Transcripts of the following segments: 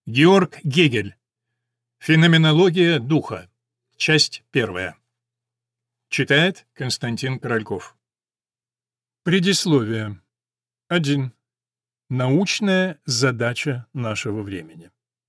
Георг Гегель. Феноменология духа. Часть первая. Читает Константин Корольков. Предисловие. 1. Научная задача нашего времени.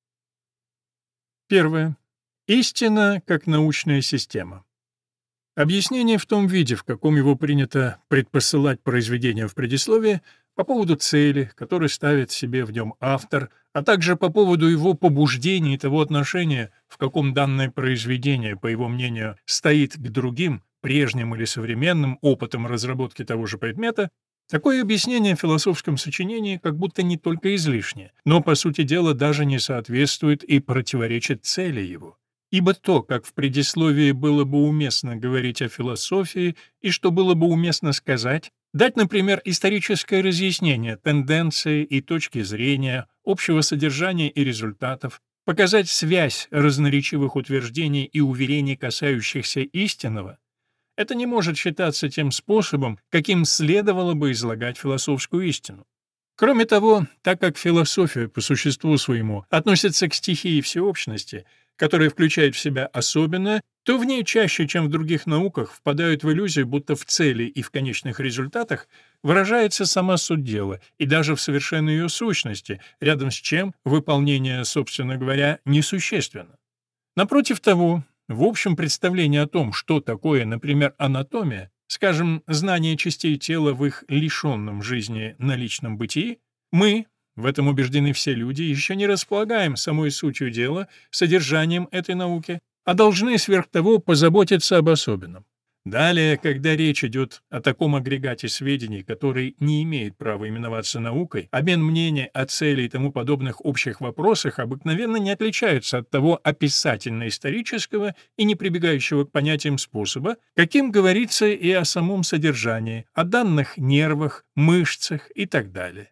Первое. Истина как научная система. Объяснение в том виде, в каком его принято предпосылать произведение в предисловии, по поводу цели, которую ставит себе в нем автор, а также по поводу его побуждений и того отношения, в каком данное произведение, по его мнению, стоит к другим, прежним или современным опытам разработки того же предмета, такое объяснение в философском сочинении как будто не только излишнее, но, по сути дела, даже не соответствует и противоречит цели его. Ибо то, как в предисловии было бы уместно говорить о философии и что было бы уместно сказать, дать, например, историческое разъяснение тенденции и точки зрения, общего содержания и результатов, показать связь разноречивых утверждений и уверений, касающихся истинного, это не может считаться тем способом, каким следовало бы излагать философскую истину. Кроме того, так как философия по существу своему относится к стихии всеобщности, которая включает в себя особенное, то в ней чаще, чем в других науках, впадают в иллюзию, будто в цели и в конечных результатах выражается сама суть дела, и даже в совершенной ее сущности, рядом с чем выполнение, собственно говоря, несущественно. Напротив того, в общем представлении о том, что такое, например, анатомия, скажем, знание частей тела в их лишенном жизни наличном бытии, мы, в этом убеждены все люди, еще не располагаем самой сутью дела, содержанием этой науки, а должны сверх того позаботиться об особенном. Далее, когда речь идет о таком агрегате сведений, который не имеет права именоваться наукой, обмен мнений о цели и тому подобных общих вопросах обыкновенно не отличается от того описательно-исторического и не прибегающего к понятиям способа, каким говорится и о самом содержании, о данных нервах, мышцах и так далее.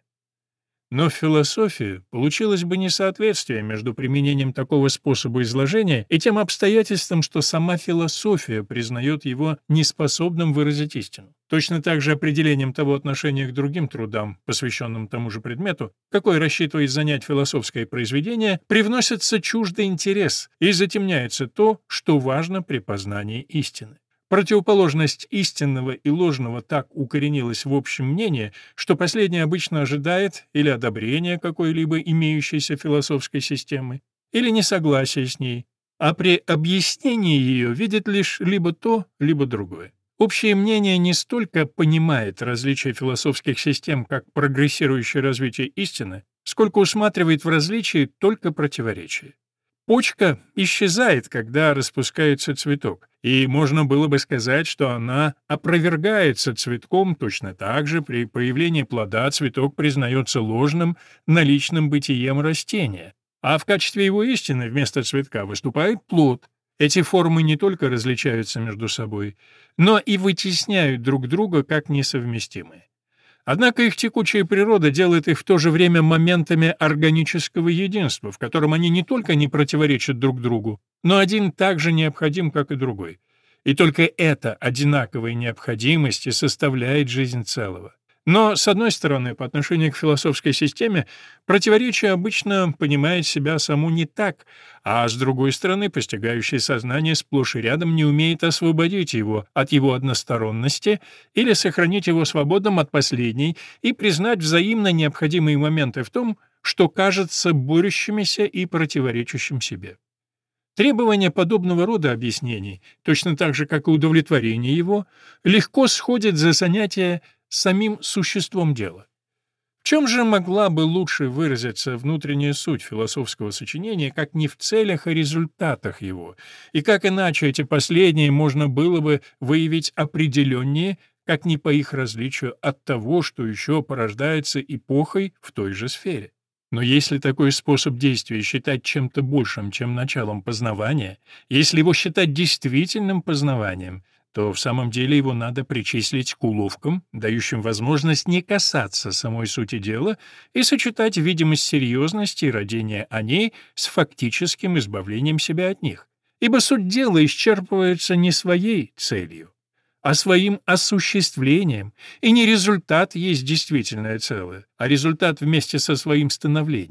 Но в философии получилось бы несоответствие между применением такого способа изложения и тем обстоятельством, что сама философия признает его неспособным выразить истину. Точно так же определением того отношения к другим трудам, посвященным тому же предмету, какой рассчитывает занять философское произведение, привносится чуждый интерес и затемняется то, что важно при познании истины. Противоположность истинного и ложного так укоренилась в общем мнении, что последнее обычно ожидает или одобрения какой-либо имеющейся философской системы, или несогласия с ней, а при объяснении ее видит лишь либо то, либо другое. Общее мнение не столько понимает различия философских систем как прогрессирующее развитие истины, сколько усматривает в различии только противоречия. Почка исчезает, когда распускается цветок, и можно было бы сказать, что она опровергается цветком точно так же при появлении плода цветок признается ложным, наличным бытием растения, а в качестве его истины вместо цветка выступает плод. Эти формы не только различаются между собой, но и вытесняют друг друга как несовместимые. Однако их текучая природа делает их в то же время моментами органического единства, в котором они не только не противоречат друг другу, но один так же необходим, как и другой. И только эта одинаковая необходимость и составляет жизнь целого. Но, с одной стороны, по отношению к философской системе, противоречие обычно понимает себя саму не так, а с другой стороны, постигающее сознание сплошь и рядом не умеет освободить его от его односторонности или сохранить его свободным от последней и признать взаимно необходимые моменты в том, что кажется борющимися и противоречащим себе. Требование подобного рода объяснений, точно так же, как и удовлетворение его, легко сходит за занятие самим существом дела. В чем же могла бы лучше выразиться внутренняя суть философского сочинения, как не в целях и результатах его, и как иначе эти последние можно было бы выявить определеннее, как не по их различию от того, что еще порождается эпохой в той же сфере. Но если такой способ действия считать чем-то большим, чем началом познавания, если его считать действительным познаванием, то в самом деле его надо причислить к уловкам, дающим возможность не касаться самой сути дела и сочетать видимость серьезности и родения о ней с фактическим избавлением себя от них. Ибо суть дела исчерпывается не своей целью, а своим осуществлением, и не результат есть действительное целое, а результат вместе со своим становлением.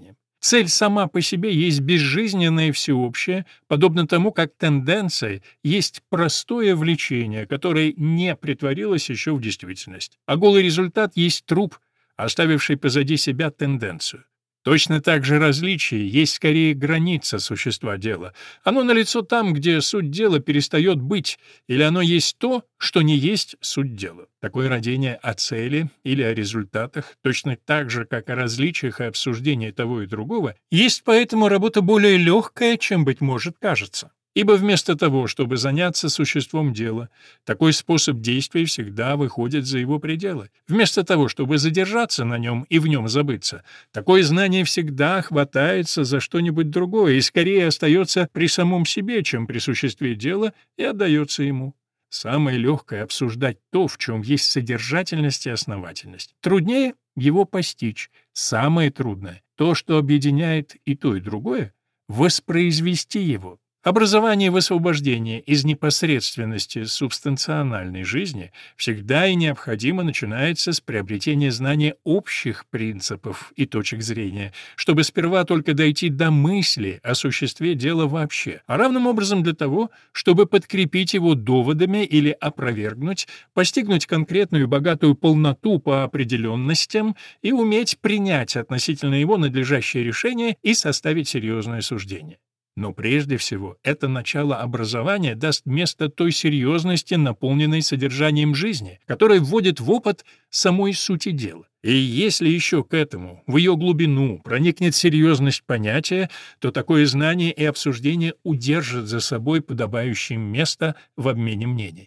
Цель сама по себе есть безжизненное и всеобщее, подобно тому, как тенденция есть простое влечение, которое не претворилось еще в действительность, а голый результат есть труп, оставивший позади себя тенденцию. Точно так же различие есть скорее граница существа дела. Оно налицо там, где суть дела перестает быть, или оно есть то, что не есть суть дела. Такое родение о цели или о результатах, точно так же, как о различиях и обсуждении того и другого, есть поэтому работа более легкая, чем, быть может, кажется. Ибо вместо того, чтобы заняться существом дела, такой способ действия всегда выходит за его пределы. Вместо того, чтобы задержаться на нем и в нем забыться, такое знание всегда хватается за что-нибудь другое и скорее остается при самом себе, чем при существе дела, и отдается ему. Самое легкое — обсуждать то, в чем есть содержательность и основательность. Труднее его постичь. Самое трудное — то, что объединяет и то, и другое — воспроизвести его. Образование в освобождении из непосредственности субстанциональной жизни всегда и необходимо начинается с приобретения знания общих принципов и точек зрения, чтобы сперва только дойти до мысли о существе дела вообще, а равным образом для того, чтобы подкрепить его доводами или опровергнуть, постигнуть конкретную и богатую полноту по определенностям и уметь принять относительно его надлежащее решение и составить серьезное суждение. Но прежде всего это начало образования даст место той серьезности, наполненной содержанием жизни, которая вводит в опыт самой сути дела. И если еще к этому, в ее глубину, проникнет серьезность понятия, то такое знание и обсуждение удержит за собой подобающее место в обмене мнений.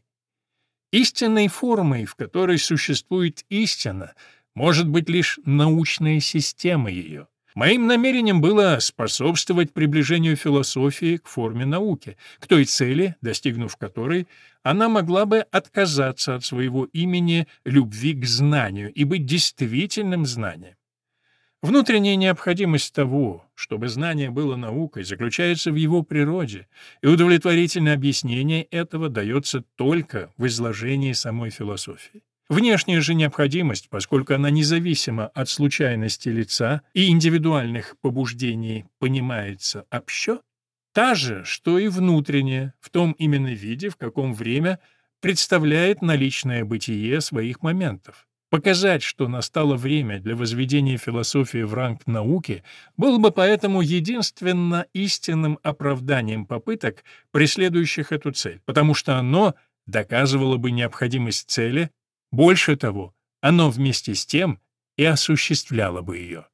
Истинной формой, в которой существует истина, может быть лишь научная система ее. Моим намерением было способствовать приближению философии к форме науки, к той цели, достигнув которой, она могла бы отказаться от своего имени любви к знанию и быть действительным знанием. Внутренняя необходимость того, чтобы знание было наукой, заключается в его природе, и удовлетворительное объяснение этого дается только в изложении самой философии. Внешняя же необходимость, поскольку она независима от случайности лица и индивидуальных побуждений понимается общо, та же, что и внутренняя, в том именно виде, в каком время представляет наличное бытие своих моментов. Показать, что настало время для возведения философии в ранг науки, было бы поэтому единственно истинным оправданием попыток, преследующих эту цель, потому что оно доказывало бы необходимость цели. Больше того, оно вместе с тем и осуществляло бы ее.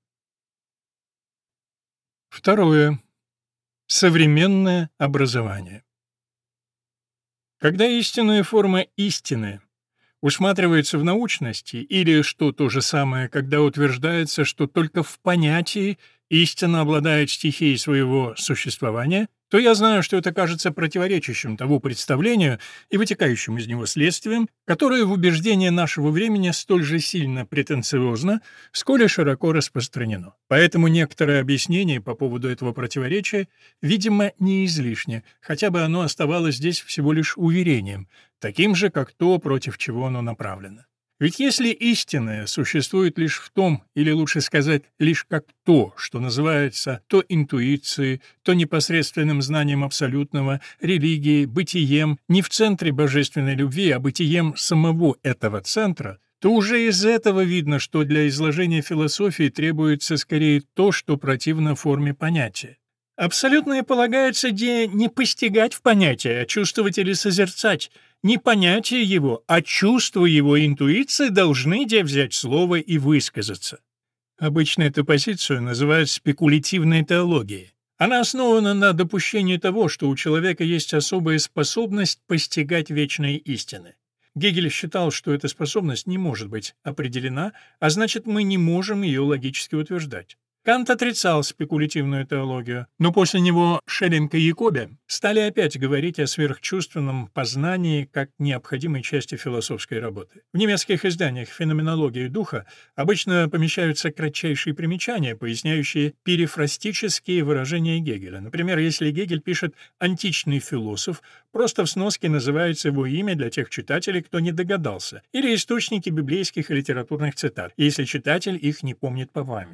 Второе. Современное образование. Когда истинная форма истины усматривается в научности, или, что то же самое, когда утверждается, что только в понятии истина обладает стихией своего существования, то я знаю, что это кажется противоречащим тому представлению и вытекающим из него следствием, которое в убеждении нашего времени столь же сильно претенциозно, сколь и широко распространено. Поэтому некоторое объяснение по поводу этого противоречия, видимо, не излишне, хотя бы оно оставалось здесь всего лишь уверением, таким же, как то, против чего оно направлено. Ведь если истинное существует лишь в том, или лучше сказать, лишь как то, что называется то интуицией, то непосредственным знанием абсолютного, религией, бытием, не в центре божественной любви, а бытием самого этого центра, то уже из этого видно, что для изложения философии требуется скорее то, что противно форме понятия. Абсолютное полагается где не постигать в понятие, а чувствовать или созерцать. Не понятие его, а чувство его и интуиция должны где взять слово и высказаться. Обычно эту позицию называют спекулятивной теологией. Она основана на допущении того, что у человека есть особая способность постигать вечные истины. Гегель считал, что эта способность не может быть определена, а значит, мы не можем ее логически утверждать. Кант отрицал спекулятивную теологию, но после него Шеллинг и Якобе стали опять говорить о сверхчувственном познании как необходимой части философской работы. В немецких изданиях «Феноменологии духа» обычно помещаются кратчайшие примечания, поясняющие перифрастические выражения Гегеля. Например, если Гегель пишет «античный философ», просто в сноске называется его имя для тех читателей, кто не догадался, или источники библейских и литературных цитат, если читатель их не помнит по памяти.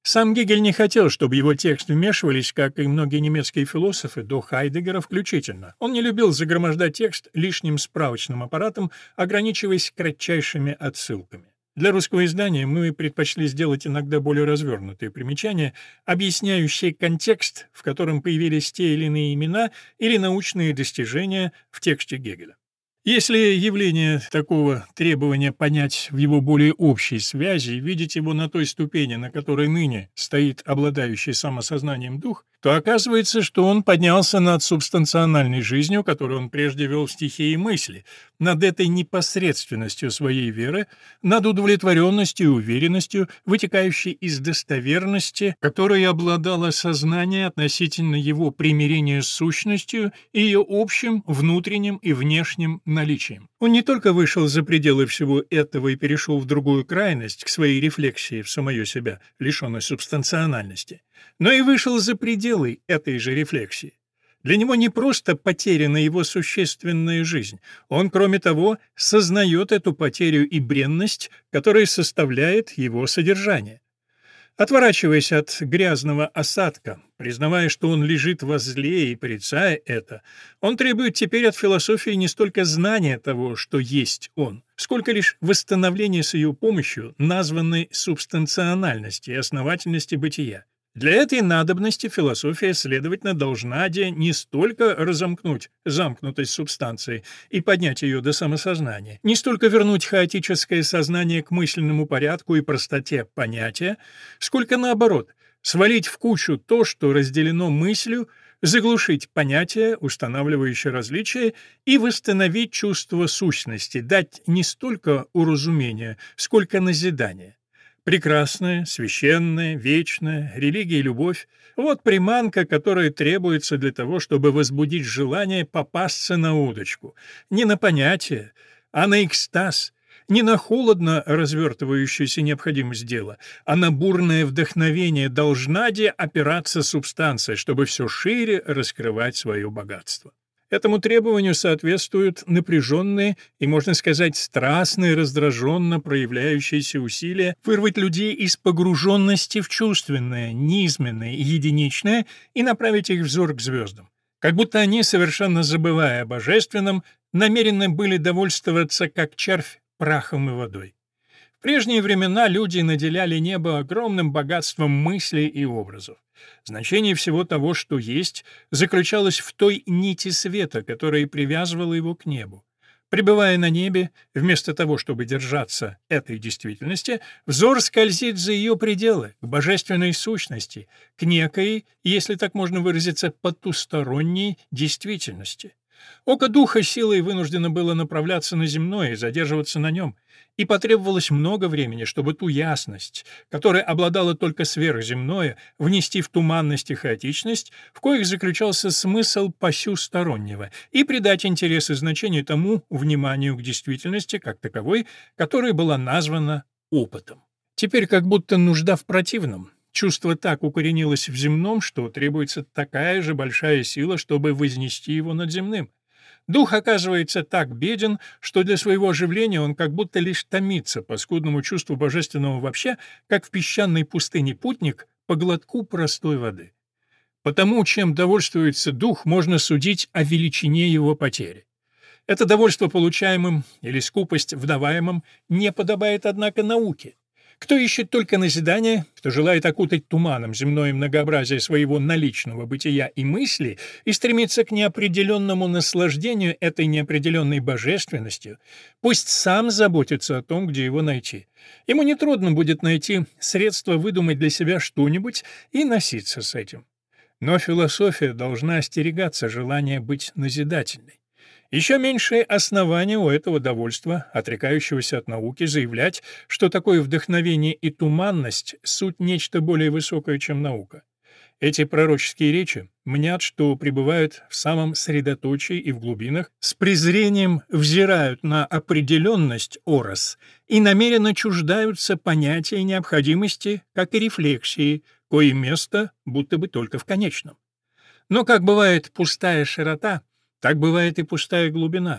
Сам Гегель не хотел, чтобы его тексты вмешивались, как и многие немецкие философы, до Хайдеггера включительно. Он не любил загромождать текст лишним справочным аппаратом, ограничиваясь кратчайшими отсылками. Для русского издания мы предпочли сделать иногда более развернутые примечания, объясняющие контекст, в котором появились те или иные имена или научные достижения в тексте Гегеля. Если явление такого требования понять в его более общей связи и видеть его на той ступени, на которой ныне стоит обладающий самосознанием дух, то оказывается, что он поднялся над субстанциональной жизнью, которую он прежде вел в стихии мысли, над этой непосредственностью своей веры, над удовлетворенностью и уверенностью, вытекающей из достоверности, которой обладало сознание относительно его примирения с сущностью и ее общим внутренним и внешним наличием. Он не только вышел за пределы всего этого и перешел в другую крайность, к своей рефлексии в самое себя, лишенной субстанциональности, но и вышел за пределы этой же рефлексии. Для него не просто потеряна его существенная жизнь, он, кроме того, сознает эту потерю и бренность, которая составляет его содержание. Отворачиваясь от грязного осадка, признавая, что он лежит во зле и порицая это, он требует теперь от философии не столько знания того, что есть он, сколько лишь восстановления с ее помощью названной субстанциональности и основательности бытия. Для этой надобности философия, следовательно, должна не столько разомкнуть замкнутость субстанции и поднять ее до самосознания, не столько вернуть хаотическое сознание к мысленному порядку и простоте понятия, сколько наоборот, свалить в кучу то, что разделено мыслью, заглушить понятие, устанавливающее различия, и восстановить чувство сущности, дать не столько уразумения, сколько назидания. Прекрасное, священное, вечное, религия и любовь — вот приманка, которая требуется для того, чтобы возбудить желание попасться на удочку. Не на понятие, а на экстаз, не на холодно развертывающуюся необходимость дела, а на бурное вдохновение должна опираться субстанция, чтобы все шире раскрывать свое богатство. Этому требованию соответствуют напряженные и, можно сказать, страстные, раздраженно проявляющиеся усилия вырвать людей из погруженности в чувственное, низменное и единичное и направить их взор к звездам. Как будто они, совершенно забывая о божественном, намерены были довольствоваться, как червь, прахом и водой. В прежние времена люди наделяли небо огромным богатством мыслей и образов. Значение всего того, что есть, заключалось в той нити света, которая привязывала его к небу. Пребывая на небе, вместо того, чтобы держаться этой действительности, взор скользит за ее пределы, к божественной сущности, к некой, если так можно выразиться, потусторонней действительности. Око духа силой вынуждено было направляться на земное и задерживаться на нем, и потребовалось много времени, чтобы ту ясность, которая обладала только сверхземное, внести в туманность и хаотичность, в коих заключался смысл посюстороннего, и придать интерес и значение тому вниманию к действительности как таковой, которая была названа опытом. Теперь как будто нужда в противном. Чувство так укоренилось в земном, что требуется такая же большая сила, чтобы вознести его над земным. Дух оказывается так беден, что для своего оживления он как будто лишь томится по скудному чувству божественного вообще, как в песчаной пустыне путник по глотку простой воды. Потому, чем довольствуется дух, можно судить о величине его потери. Это довольство получаемым или скупость вдаваемым не подобает, однако, науке. Кто ищет только назидания, кто желает окутать туманом земное многообразие своего наличного бытия и мысли и стремится к неопределенному наслаждению этой неопределенной божественностью, пусть сам заботится о том, где его найти. Ему нетрудно будет найти средства выдумать для себя что-нибудь и носиться с этим. Но философия должна остерегаться желания быть назидательной. Еще меньшее основание у этого довольства, отрекающегося от науки, заявлять, что такое вдохновение и туманность — суть нечто более высокое, чем наука. Эти пророческие речи мнят, что пребывают в самом средоточии и в глубинах, с презрением взирают на определенность орос и намеренно чуждаются понятия необходимости, как и рефлексии, кое место будто бы только в конечном. Но, как бывает пустая широта, так бывает и пустая глубина.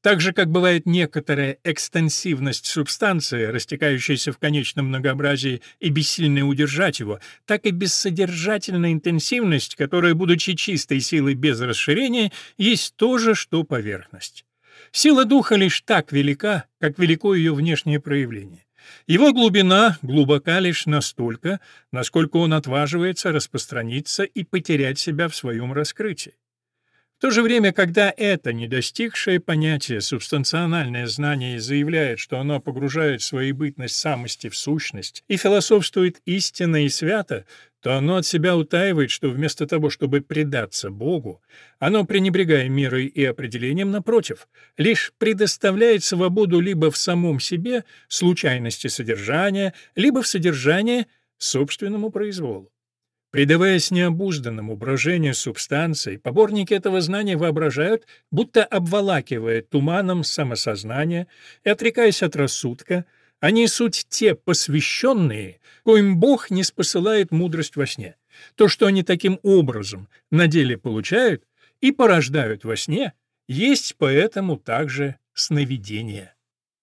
Так же, как бывает некоторая экстенсивность субстанции, растекающаяся в конечном многообразии и бессильная удержать его, так и бессодержательная интенсивность, которая, будучи чистой силой без расширения, есть то же, что поверхность. Сила духа лишь так велика, как велико ее внешнее проявление. Его глубина глубока лишь настолько, насколько он отваживается распространиться и потерять себя в своем раскрытии. В то же время, когда это недостигшее понятие субстанциональное знание заявляет, что оно погружает свою бытность самости в сущность и философствует истинно и свято, то оно от себя утаивает, что вместо того, чтобы предаться Богу, оно, пренебрегая мерой и определением, напротив, лишь предоставляет свободу либо в самом себе, случайности содержания, либо в содержании собственному произволу. Предаваясь необузданному брожению субстанций, поборники этого знания воображают, будто обволакивая туманом самосознание и отрекаясь от рассудка, они суть те посвященные, коим Бог не спосылает мудрость во сне. То, что они таким образом на деле получают и порождают во сне, есть поэтому также сновидение.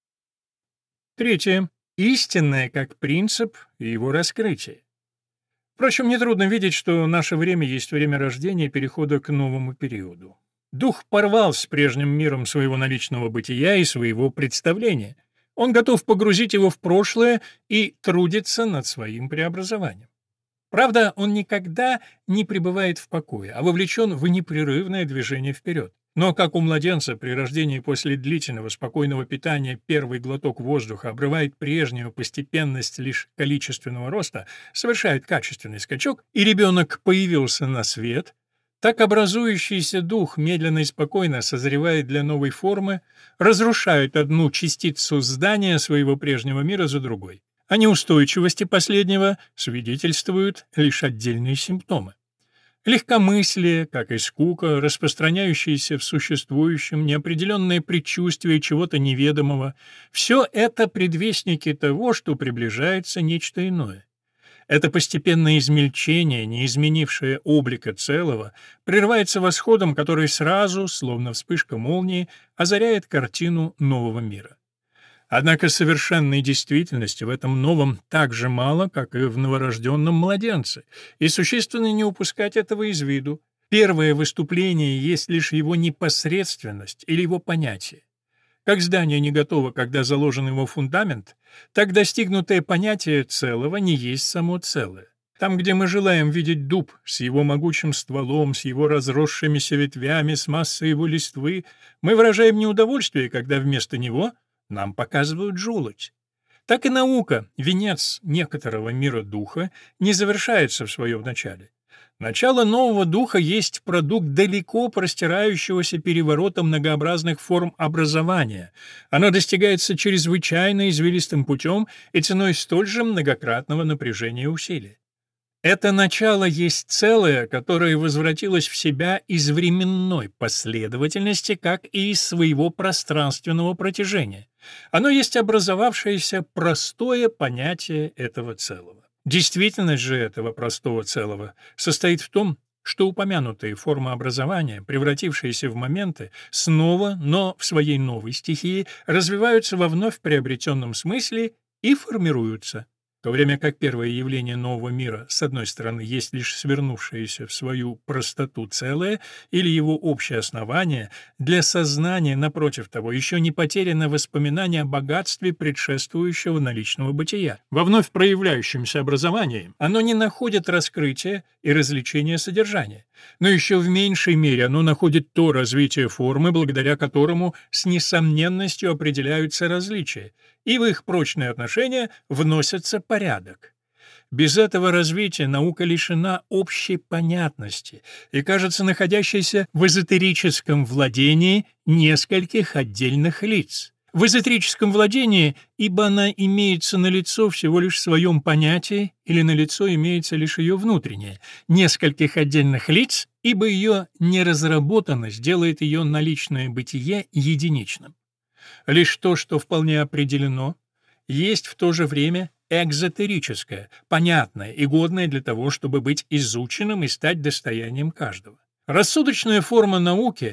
Третье. Истинное как принцип и его раскрытие. Впрочем, нетрудно видеть, что наше время есть время рождения и перехода к новому периоду. Дух порвал с прежним миром своего наличного бытия и своего представления. Он готов погрузить его в прошлое и трудится над своим преобразованием. Правда, он никогда не пребывает в покое, а вовлечен в непрерывное движение вперед. Но как у младенца при рождении после длительного спокойного питания первый глоток воздуха обрывает прежнюю постепенность лишь количественного роста, совершает качественный скачок, и ребенок появился на свет, так образующийся дух медленно и спокойно созревает для новой формы, разрушает одну частицу здания своего прежнего мира за другой. О неустойчивости последнего свидетельствуют лишь отдельные симптомы. Легкомыслие, как и скука, распространяющиеся в существующем, неопределенное предчувствие чего-то неведомого — все это предвестники того, что приближается нечто иное. Это постепенное измельчение, не изменившее облика целого, прерывается восходом, который сразу, словно вспышка молнии, озаряет картину нового мира. Однако совершенной действительности в этом новом так же мало, как и в новорожденном младенце, и существенно не упускать этого из виду. Первое выступление есть лишь его непосредственность или его понятие. Как здание не готово, когда заложен его фундамент, так достигнутое понятие целого не есть само целое. Там, где мы желаем видеть дуб с его могучим стволом, с его разросшимися ветвями, с массой его листвы, мы выражаем неудовольствие, когда вместо него нам показывают желудь. Так и наука, венец некоторого мира духа, не завершается в своем начале. Начало нового духа есть продукт далеко простирающегося переворота многообразных форм образования. Оно достигается чрезвычайно извилистым путем и ценой столь же многократного напряжения и усилий. Это начало есть целое, которое возвратилось в себя из временной последовательности, как и из своего пространственного протяжения. Оно есть образовавшееся простое понятие этого целого. Действительность же этого простого целого состоит в том, что упомянутые формы образования, превратившиеся в моменты, снова, но в своей новой стихии, развиваются во вновь приобретенном смысле и формируются. В то время как первое явление нового мира, с одной стороны, есть лишь свернувшееся в свою простоту целое или его общее основание, для сознания, напротив того, еще не потеряно воспоминание о богатстве предшествующего наличного бытия. Во вновь проявляющемся образовании оно не находит раскрытия и развлечения содержания, но еще в меньшей мере оно находит то развитие формы, благодаря которому с несомненностью определяются различия, и в их прочные отношения вносится порядок. Без этого развития наука лишена общей понятности и кажется находящейся в эзотерическом владении нескольких отдельных лиц. В эзотерическом владении, ибо она имеется налицо всего лишь в своем понятии, или налицо имеется лишь ее внутреннее, нескольких отдельных лиц, ибо ее неразработанность делает ее наличное бытие единичным. Лишь то, что вполне определено, есть в то же время экзотерическое, понятное и годное для того, чтобы быть изученным и стать достоянием каждого. Рассудочная форма науки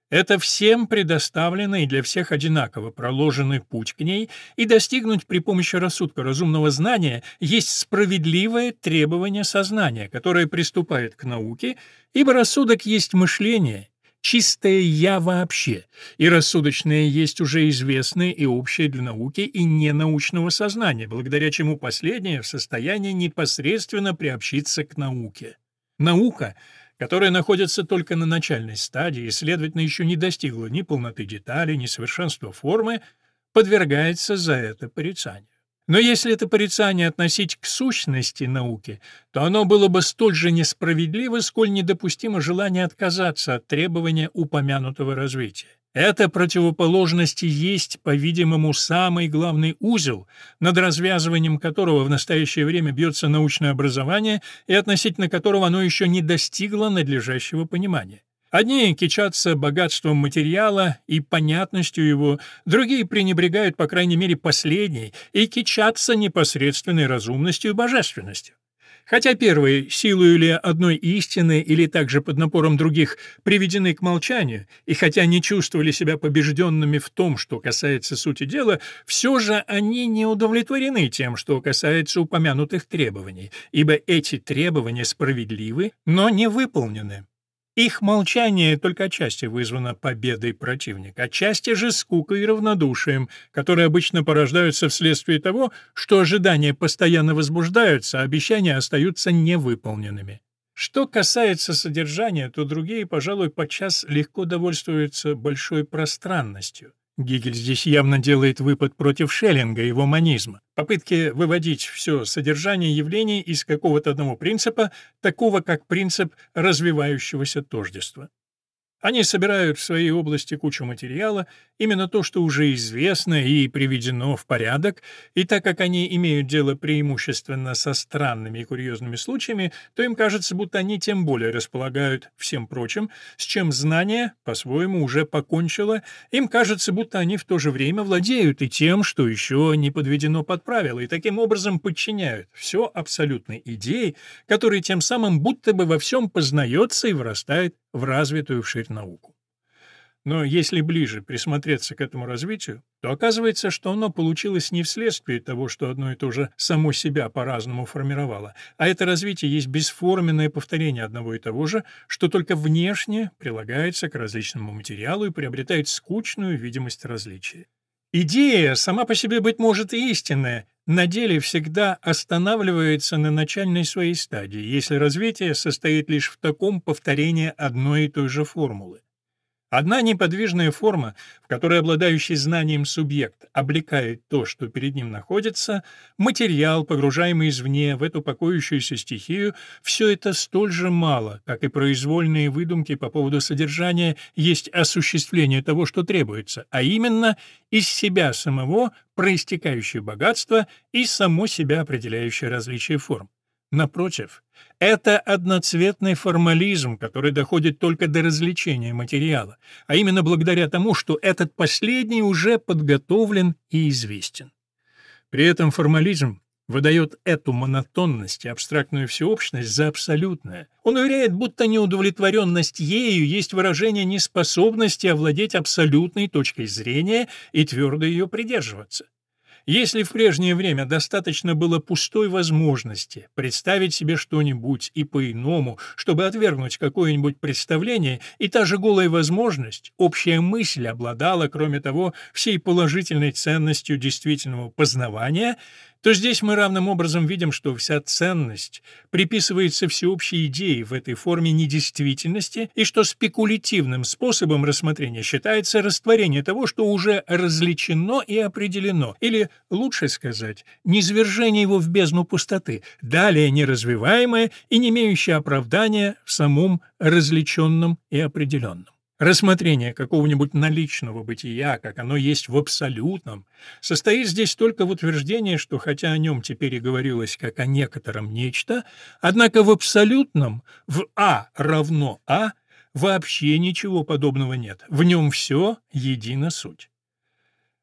Это всем предоставлено и для всех одинаково проложенный путь к ней, и достигнуть при помощи рассудка разумного знания есть справедливое требование сознания, которое приступает к науке, ибо рассудок есть мышление, чистое «я» вообще, и рассудочное есть уже известное и общее для науки и ненаучного сознания, благодаря чему последнее в состоянии непосредственно приобщиться к науке. Наука, которая находится только на начальной стадии и, следовательно, еще не достигла ни полноты деталей, ни совершенства формы, подвергается за это порицанию. Но если это порицание относить к сущности науки, то оно было бы столь же несправедливо, сколь недопустимо желание отказаться от требования упомянутого развития. Эта противоположность и есть, по-видимому, самый главный узел, над развязыванием которого в настоящее время бьется научное образование и относительно которого оно еще не достигло надлежащего понимания. Одни кичатся богатством материала и понятностью его, другие пренебрегают, по крайней мере, последней, и кичатся непосредственной разумностью и божественностью. Хотя первые, силою ли одной истины или также под напором других, приведены к молчанию, и хотя не чувствовали себя побежденными в том, что касается сути дела, все же они не удовлетворены тем, что касается упомянутых требований, ибо эти требования справедливы, но не выполнены. Их молчание только отчасти вызвано победой противника, отчасти же скукой и равнодушием, которые обычно порождаются вследствие того, что ожидания постоянно возбуждаются, а обещания остаются невыполненными. Что касается содержания, то другие, пожалуй, подчас легко довольствуются большой пространностью. Гегель здесь явно делает выпад против Шеллинга и его монизма, попытки выводить все содержание явлений из какого-то одного принципа, такого как принцип развивающегося тождества. Они собирают в своей области кучу материала, именно то, что уже известно и приведено в порядок, и так как они имеют дело преимущественно со странными и курьезными случаями, то им кажется, будто они тем более располагают всем прочим, с чем знание, по-своему, уже покончило, им кажется, будто они в то же время владеют и тем, что еще не подведено под правила, и таким образом подчиняют все абсолютной идее, которая тем самым будто бы во всем познается и вырастает в развитую вширь науку. Но если ближе присмотреться к этому развитию, то оказывается, что оно получилось не вследствие того, что одно и то же само себя по-разному формировало, а это развитие есть бесформенное повторение одного и того же, что только внешне прилагается к различному материалу и приобретает скучную видимость различия. Идея сама по себе, быть может, и истинная, на деле всегда останавливается на начальной своей стадии, если развитие состоит лишь в таком повторении одной и той же формулы. Одна неподвижная форма, в которой обладающий знанием субъект облекает то, что перед ним находится, материал, погружаемый извне в эту покоящуюся стихию, все это столь же мало, как и произвольные выдумки по поводу содержания есть осуществление того, что требуется, а именно из себя самого проистекающее богатство и само себя определяющее различие форм. Напротив, это одноцветный формализм, который доходит только до развлечения материала, а именно благодаря тому, что этот последний уже подготовлен и известен. При этом формализм выдает эту монотонность и абстрактную всеобщность за абсолютное. Он уверяет, будто неудовлетворенность ею есть выражение неспособности овладеть абсолютной точкой зрения и твердо ее придерживаться. Если в прежнее время достаточно было пустой возможности представить себе что-нибудь и по-иному, чтобы отвергнуть какое-нибудь представление, и та же голая возможность, общая мысль обладала, кроме того, всей положительной ценностью действительного познавания, то здесь мы равным образом видим, что вся ценность приписывается всеобщей идее в этой форме недействительности, и что спекулятивным способом рассмотрения считается растворение того, что уже различено и определено, или, лучше сказать, низвержение его в бездну пустоты, далее неразвиваемое и не имеющее оправдания в самом различенном и определенном. Рассмотрение какого-нибудь наличного бытия, как оно есть в абсолютном, состоит здесь только в утверждении, что хотя о нем теперь и говорилось как о некотором нечто, однако в абсолютном, в А равно А, вообще ничего подобного нет, в нем все едино суть.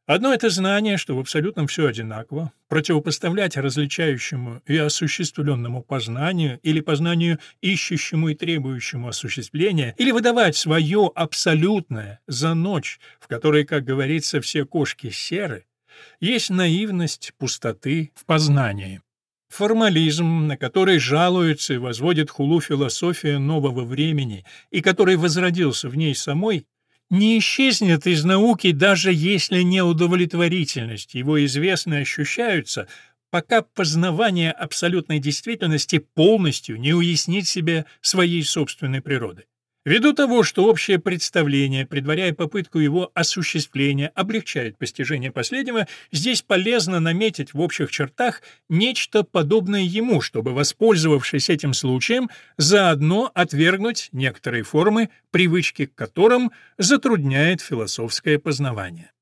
Одно это знание, что в абсолютном все одинаково, противопоставлять различающему и осуществленному познанию или познанию ищущему и требующему осуществления, или выдавать свое абсолютное за ночь, в которой, как говорится, все кошки серы, есть наивность пустоты в познании. Формализм, на который жалуется и возводит хулу философия нового времени и который возродился в ней самой, не исчезнет из науки, даже если неудовлетворительность его известны ощущаются, пока познавание абсолютной действительности полностью не уяснит себе своей собственной природы. Ввиду того, что общее представление, предваряя попытку его осуществления, облегчает постижение последнего, здесь полезно наметить в общих чертах нечто подобное ему, чтобы, воспользовавшись этим случаем, заодно отвергнуть некоторые формы, привычки к которым затрудняет философское познавание.